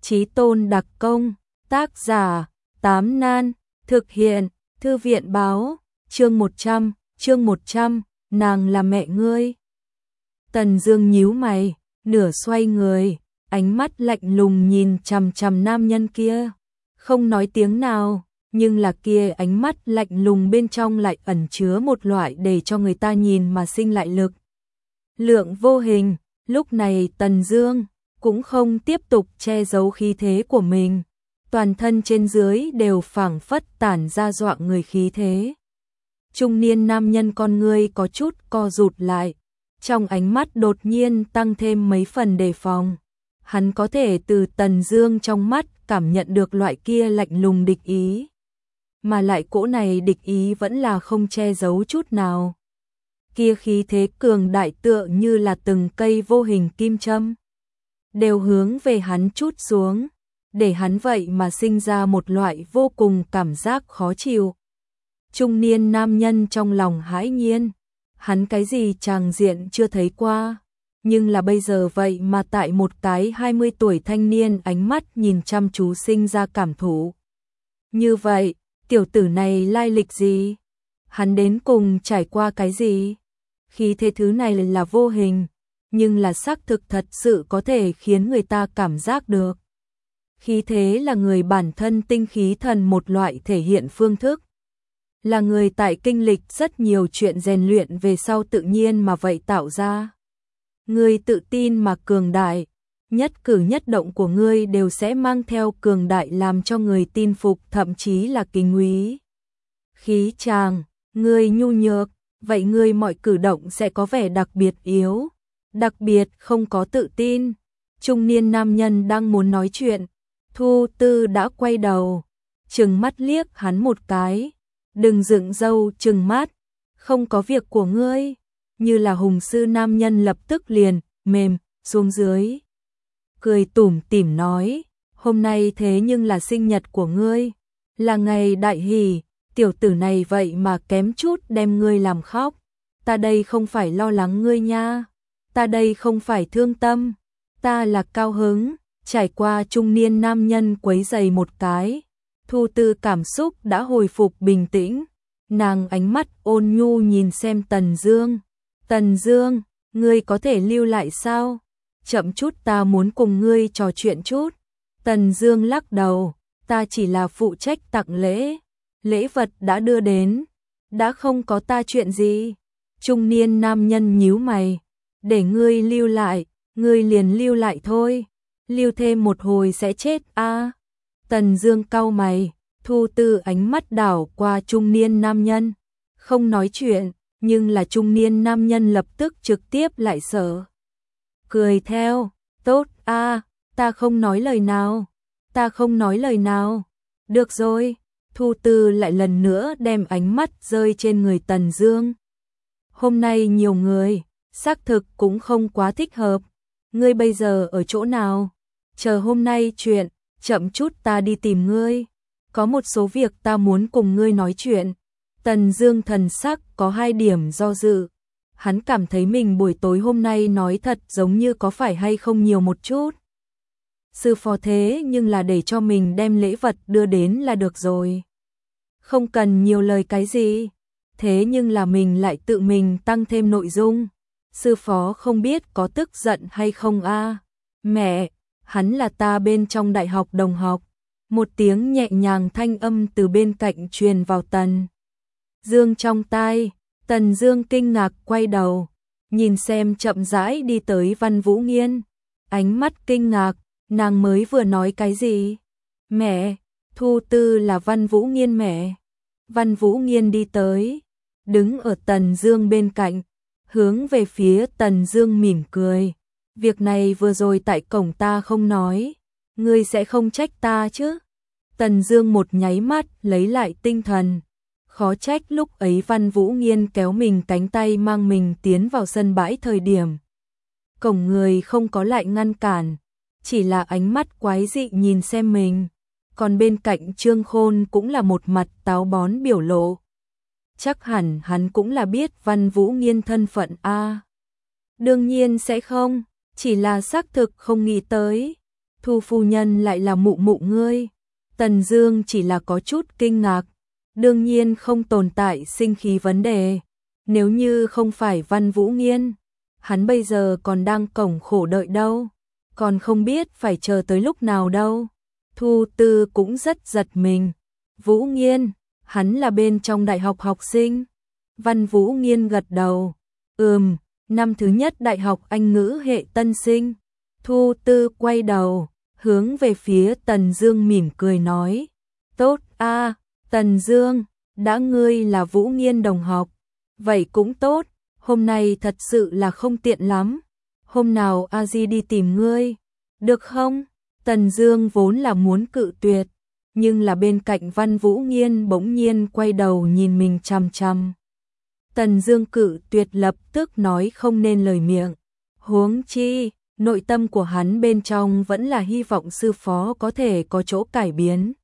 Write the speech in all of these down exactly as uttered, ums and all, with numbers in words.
Chí tôn đặc công, tác giả, Tám Nan, thực hiện, Thư viện báo, chương một trăm, chương một trăm, nàng là mẹ ngươi. Tần Dương nhíu mày, nửa xoay người, ánh mắt lạnh lùng nhìn chằm chằm nam nhân kia, không nói tiếng nào, nhưng là kia ánh mắt lạnh lùng bên trong lại ẩn chứa một loại để cho người ta nhìn mà sinh lại lực. Lượng vô hình, lúc này Tần Dương cũng không tiếp tục che giấu khí thế của mình, toàn thân trên dưới đều phảng phất tản ra dọa người khí thế. Trung niên nam nhân con ngươi có chút co rụt lại, trong ánh mắt đột nhiên tăng thêm mấy phần đề phòng. Hắn có thể từ Tần Dương trong mắt cảm nhận được loại kia lạnh lùng địch ý, mà lại cỗ này địch ý vẫn là không che giấu chút nào. Kia khí thế cường đại tựa như là từng cây vô hình kim châm, đều hướng về hắn chút xuống, để hắn vậy mà sinh ra một loại vô cùng cảm giác khó chịu. Trung niên nam nhân trong lòng hãi nhiên, hắn cái gì tràng diện chưa thấy qua, nhưng là bây giờ vậy mà tại một cái hai mươi tuổi thanh niên ánh mắt nhìn chăm chú sinh ra cảm thụ. Như vậy, tiểu tử này lai lịch gì? Hắn đến cùng trải qua cái gì? Khí thế thứ này là vô hình, nhưng là xác thực thật sự có thể khiến người ta cảm giác được. Khí thế là người bản thân tinh khí thần một loại thể hiện phương thức, là người tại kinh lịch rất nhiều chuyện rèn luyện về sau tự nhiên mà vậy tạo ra. Ngươi tự tin mà cường đại, nhất cử nhất động của ngươi đều sẽ mang theo cường đại làm cho người tin phục, thậm chí là kính quý. Khí chàng, ngươi nhu nhược, vậy ngươi mọi cử động sẽ có vẻ đặc biệt yếu, đặc biệt không có tự tin. Trung niên nam nhân đang muốn nói chuyện, Thu Tư đã quay đầu, trừng mắt liếc hắn một cái. Đừng dựng râu trừng mắt, không có việc của ngươi. Như là hùng sư nam nhân lập tức liền mềm xuống dưới, cười tủm tỉm nói, hôm nay thế nhưng là sinh nhật của ngươi, là ngày đại hỷ, tiểu tử này vậy mà kém chút đem ngươi làm khóc. Ta đây không phải lo lắng ngươi nha, ta đây không phải thương tâm, ta là cao hứng. Trải qua trung niên nam nhân quấy giày một cái, Thu Tư cảm xúc đã hồi phục bình tĩnh, nàng ánh mắt ôn nhu nhìn xem Tần Dương. Tần Dương, ngươi có thể lưu lại sao? Chậm chút, ta muốn cùng ngươi trò chuyện chút. Tần Dương lắc đầu, ta chỉ là phụ trách tặng lễ, lễ vật đã đưa đến, đã không có ta chuyện gì. Trung niên nam nhân nhíu mày, để ngươi lưu lại, ngươi liền lưu lại thôi, lưu thêm một hồi sẽ chết a. À. Tần Dương cau mày, Thu Tư ánh mắt đảo qua trung niên nam nhân, không nói chuyện, nhưng là trung niên nam nhân lập tức trực tiếp lại sợ. Cười theo, tốt a, à, ta không nói lời nào, ta không nói lời nào. Được rồi, Thu Tư lại lần nữa đem ánh mắt rơi trên người Tần Dương. Hôm nay nhiều người, xác thực cũng không quá thích hợp. Ngươi bây giờ ở chỗ nào? Chờ hôm nay chuyện, chậm chút ta đi tìm ngươi. Có một số việc ta muốn cùng ngươi nói chuyện. Tần Dương thần sắc có hai điểm do dự. Hắn cảm thấy mình buổi tối hôm nay nói thật giống như có phải hay không nhiều một chút. Sư phó thế nhưng là để cho mình đem lễ vật đưa đến là được rồi. Không cần nhiều lời cái gì. Thế nhưng là mình lại tự mình tăng thêm nội dung. Sư phó không biết có tức giận hay không a? À? Mẹ, hắn là ta bên trong đại học đồng học. Một tiếng nhẹ nhàng thanh âm từ bên cạnh truyền vào Tần Dương trong tai. Tần Dương kinh ngạc quay đầu, nhìn xem chậm rãi đi tới Văn Vũ Nghiên, ánh mắt kinh ngạc, nàng mới vừa nói cái gì? Mẹ, Thu Tư là Văn Vũ Nghiên mẹ. Văn Vũ Nghiên đi tới, đứng ở Tần Dương bên cạnh, hướng về phía Tần Dương mỉm cười. Việc này vừa rồi tại cổng ta không nói, ngươi sẽ không trách ta chứ? Tần Dương một nháy mắt lấy lại tinh thần. Khó trách lúc ấy Văn Vũ Nghiên kéo mình cánh tay mang mình tiến vào sân bãi thời điểm. Cổng người không có lại ngăn cản, chỉ là ánh mắt quái dị nhìn xem mình. Còn bên cạnh Trương Khôn cũng là một mặt táo bón biểu lộ. Chắc hẳn hắn cũng là biết Văn Vũ Nghiên thân phận a. À, đương nhiên sẽ không, chỉ là xác thực không nghĩ tới. Thu phu nhân lại là mụ mụ ngươi. Tần Dương chỉ là có chút kinh ngạc, đương nhiên không tồn tại sinh khí vấn đề. Nếu như không phải Văn Vũ Nghiên, hắn bây giờ còn đang cổng khổ đợi đâu, còn không biết phải chờ tới lúc nào đâu. Thu Tư cũng rất giật mình. Vũ Nghiên, hắn là bên trong đại học học sinh. Văn Vũ Nghiên gật đầu. Ừm, năm thứ nhất đại học Anh ngữ hệ tân sinh. Thu Tư quay đầu, hướng về phía Tần Dương mỉm cười nói. Tốt a, Tần Dương, đã ngươi là Vũ Nghiên đồng học. Vậy cũng tốt, hôm nay thật sự là không tiện lắm. Hôm nào A Di đi tìm ngươi, được không? Tần Dương vốn là muốn cự tuyệt, nhưng là bên cạnh Văn Vũ Nghiên bỗng nhiên quay đầu nhìn mình chằm chằm. Tần Dương cự tuyệt lập tức nói không nên lời miệng. Huống chi, nội tâm của hắn bên trong vẫn là hy vọng sư phó có thể có chỗ cải biến.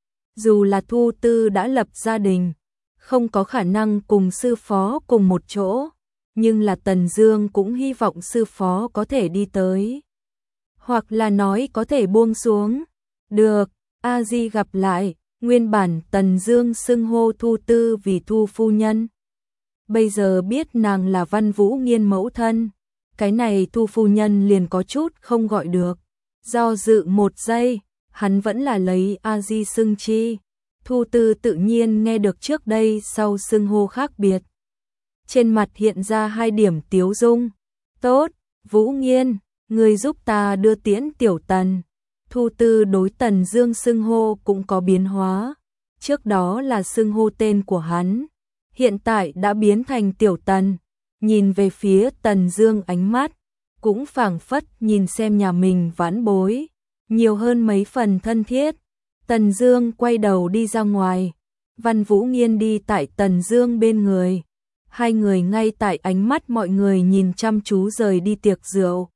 Dù là Thu Tư đã lập gia đình, không có khả năng cùng sư phó cùng một chỗ, nhưng là Tần Dương cũng hy vọng sư phó có thể đi tới. Hoặc là nói có thể buông xuống. Được, A Di gặp lại. Nguyên bản Tần Dương xưng hô Thu Tư vì Thu phu nhân. Bây giờ biết nàng là Văn Vũ Nghiên mẫu thân, cái này Thu phu nhân liền có chút không gọi được. Do dự một giây, hắn vẫn là lấy A Di xưng chi. Thu Tư tự nhiên nghe được trước đây sau xưng hô khác biệt. Trên mặt hiện ra hai điểm tiếu dung. Tốt, Vũ Nghiên, ngươi giúp ta đưa tiễn Tiểu Tần. Thu Tư đối Tần Dương xưng hô cũng có biến hóa. Trước đó là xưng hô tên của hắn, hiện tại đã biến thành Tiểu Tần. Nhìn về phía Tần Dương ánh mắt cũng phảng phất nhìn xem nhà mình vãn bối, nhiều hơn mấy phần thân thiết. Tần Dương quay đầu đi ra ngoài, Văn Vũ Nghiên đi tại Tần Dương bên người. Hai người ngay tại ánh mắt mọi người nhìn chăm chú rời đi tiệc rượu.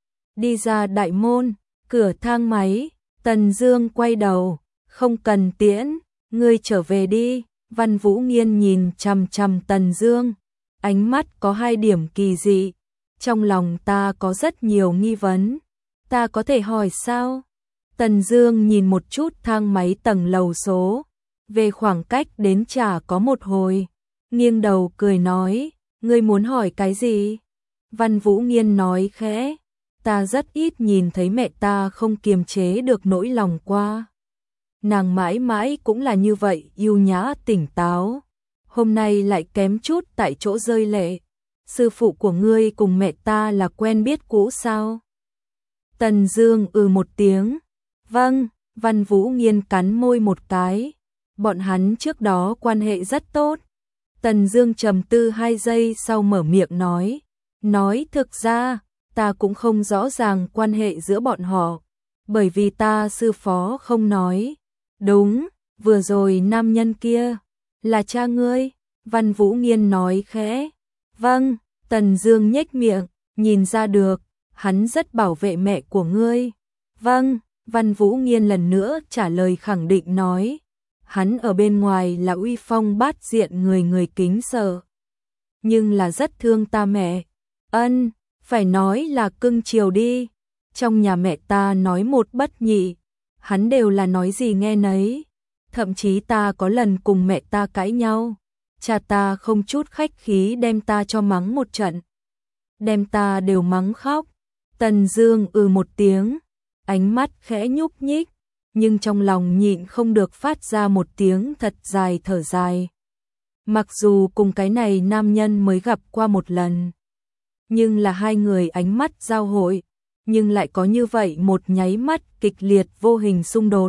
Đi ra đại môn, cửa thang máy, Tần Dương quay đầu, không cần tiễn, ngươi trở về đi. Văn Vũ Nghiên nhìn chằm chằm Tần Dương, ánh mắt có hai điểm kỳ dị. Trong lòng ta có rất nhiều nghi vấn, ta có thể hỏi sao? Tần Dương nhìn một chút thang máy tầng lầu số, về khoảng cách đến chả có một hồi, nghiêng đầu cười nói, ngươi muốn hỏi cái gì? Văn Vũ Nghiên nói khẽ, ta rất ít nhìn thấy mẹ ta không kiềm chế được nỗi lòng qua. Nàng mãi mãi cũng là như vậy, yêu nhã tỉnh táo. Hôm nay lại kém chút tại chỗ rơi lệ. Sư phụ của ngươi cùng mẹ ta là quen biết cũ sao? Tần Dương ừ một tiếng. Vâng, Văn Vũ Nghiên cắn môi một cái. Bọn hắn trước đó quan hệ rất tốt. Tần Dương trầm tư hai giây sau mở miệng nói. Nói thực ra, ta cũng không rõ ràng quan hệ giữa bọn họ. Bởi vì ta sư phó không nói. Đúng, vừa rồi nam nhân kia là cha ngươi. Văn Vũ Nghiên nói khẽ. Vâng, Tần Dương nhếch miệng, nhìn ra được, hắn rất bảo vệ mẹ của ngươi. Vâng, Văn Vũ Nghiên lần nữa trả lời khẳng định nói. Hắn ở bên ngoài là uy phong bát diện, người người kính sợ, nhưng là rất thương ta mẹ. Ân, phải nói là cưng chiều đi. Trong nhà mẹ ta nói một bất nhị, hắn đều là nói gì nghe nấy. Thậm chí ta có lần cùng mẹ ta cãi nhau, cha ta không chút khách khí đem ta cho mắng một trận, đem ta đều mắng khóc. Tần Dương ừ một tiếng, ánh mắt khẽ nhúc nhích, nhưng trong lòng nhịn không được phát ra một tiếng thật dài thở dài. Mặc dù cùng cái này nam nhân mới gặp qua một lần, nhưng là hai người ánh mắt giao hội, nhưng lại có như vậy một nháy mắt kịch liệt vô hình xung đột.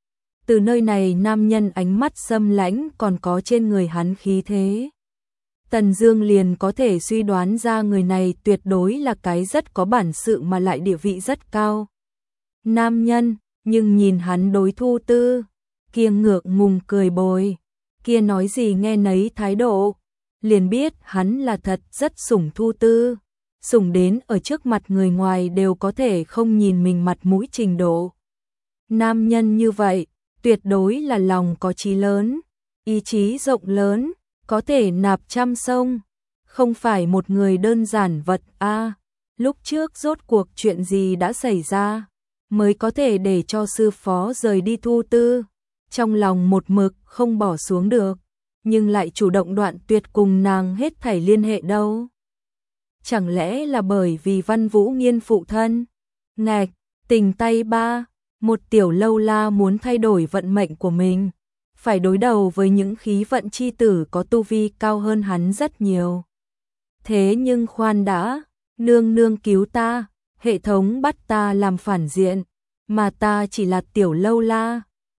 Từ nơi này nam nhân ánh mắt xâm lãnh còn có trên người hắn khí thế, Tần Dương liền có thể suy đoán ra người này tuyệt đối là cái rất có bản sự mà lại địa vị rất cao nam nhân. Nhưng nhìn hắn đối Thu Tư kia ngược ngùng cười bồi, kia nói gì nghe nấy thái độ, liền biết hắn là thật rất sủng Thu Tư, sủng đến ở trước mặt người ngoài đều có thể không nhìn mình mặt mũi trình độ. Nam nhân như vậy, tuyệt đối là lòng có chí lớn, ý chí rộng lớn, có thể nạp trăm sông, không phải một người đơn giản vật a. À, lúc trước rốt cuộc chuyện gì đã xảy ra? mới có thể để cho sư phó rời đi Thu Tư. Trong lòng một mực không bỏ xuống được, nhưng lại chủ động đoạn tuyệt cùng nàng hết thảy liên hệ đâu. Chẳng lẽ là bởi vì Văn Vũ Nghiên phụ thân? Ngạch, tình tay ba, một tiểu lâu la muốn thay đổi vận mệnh của mình, phải đối đầu với những khí vận chi tử có tu vi cao hơn hắn rất nhiều. Thế nhưng khoan đã, nương nương cứu ta, hệ thống bắt ta làm phản diện, mà ta chỉ là tiểu lâu la,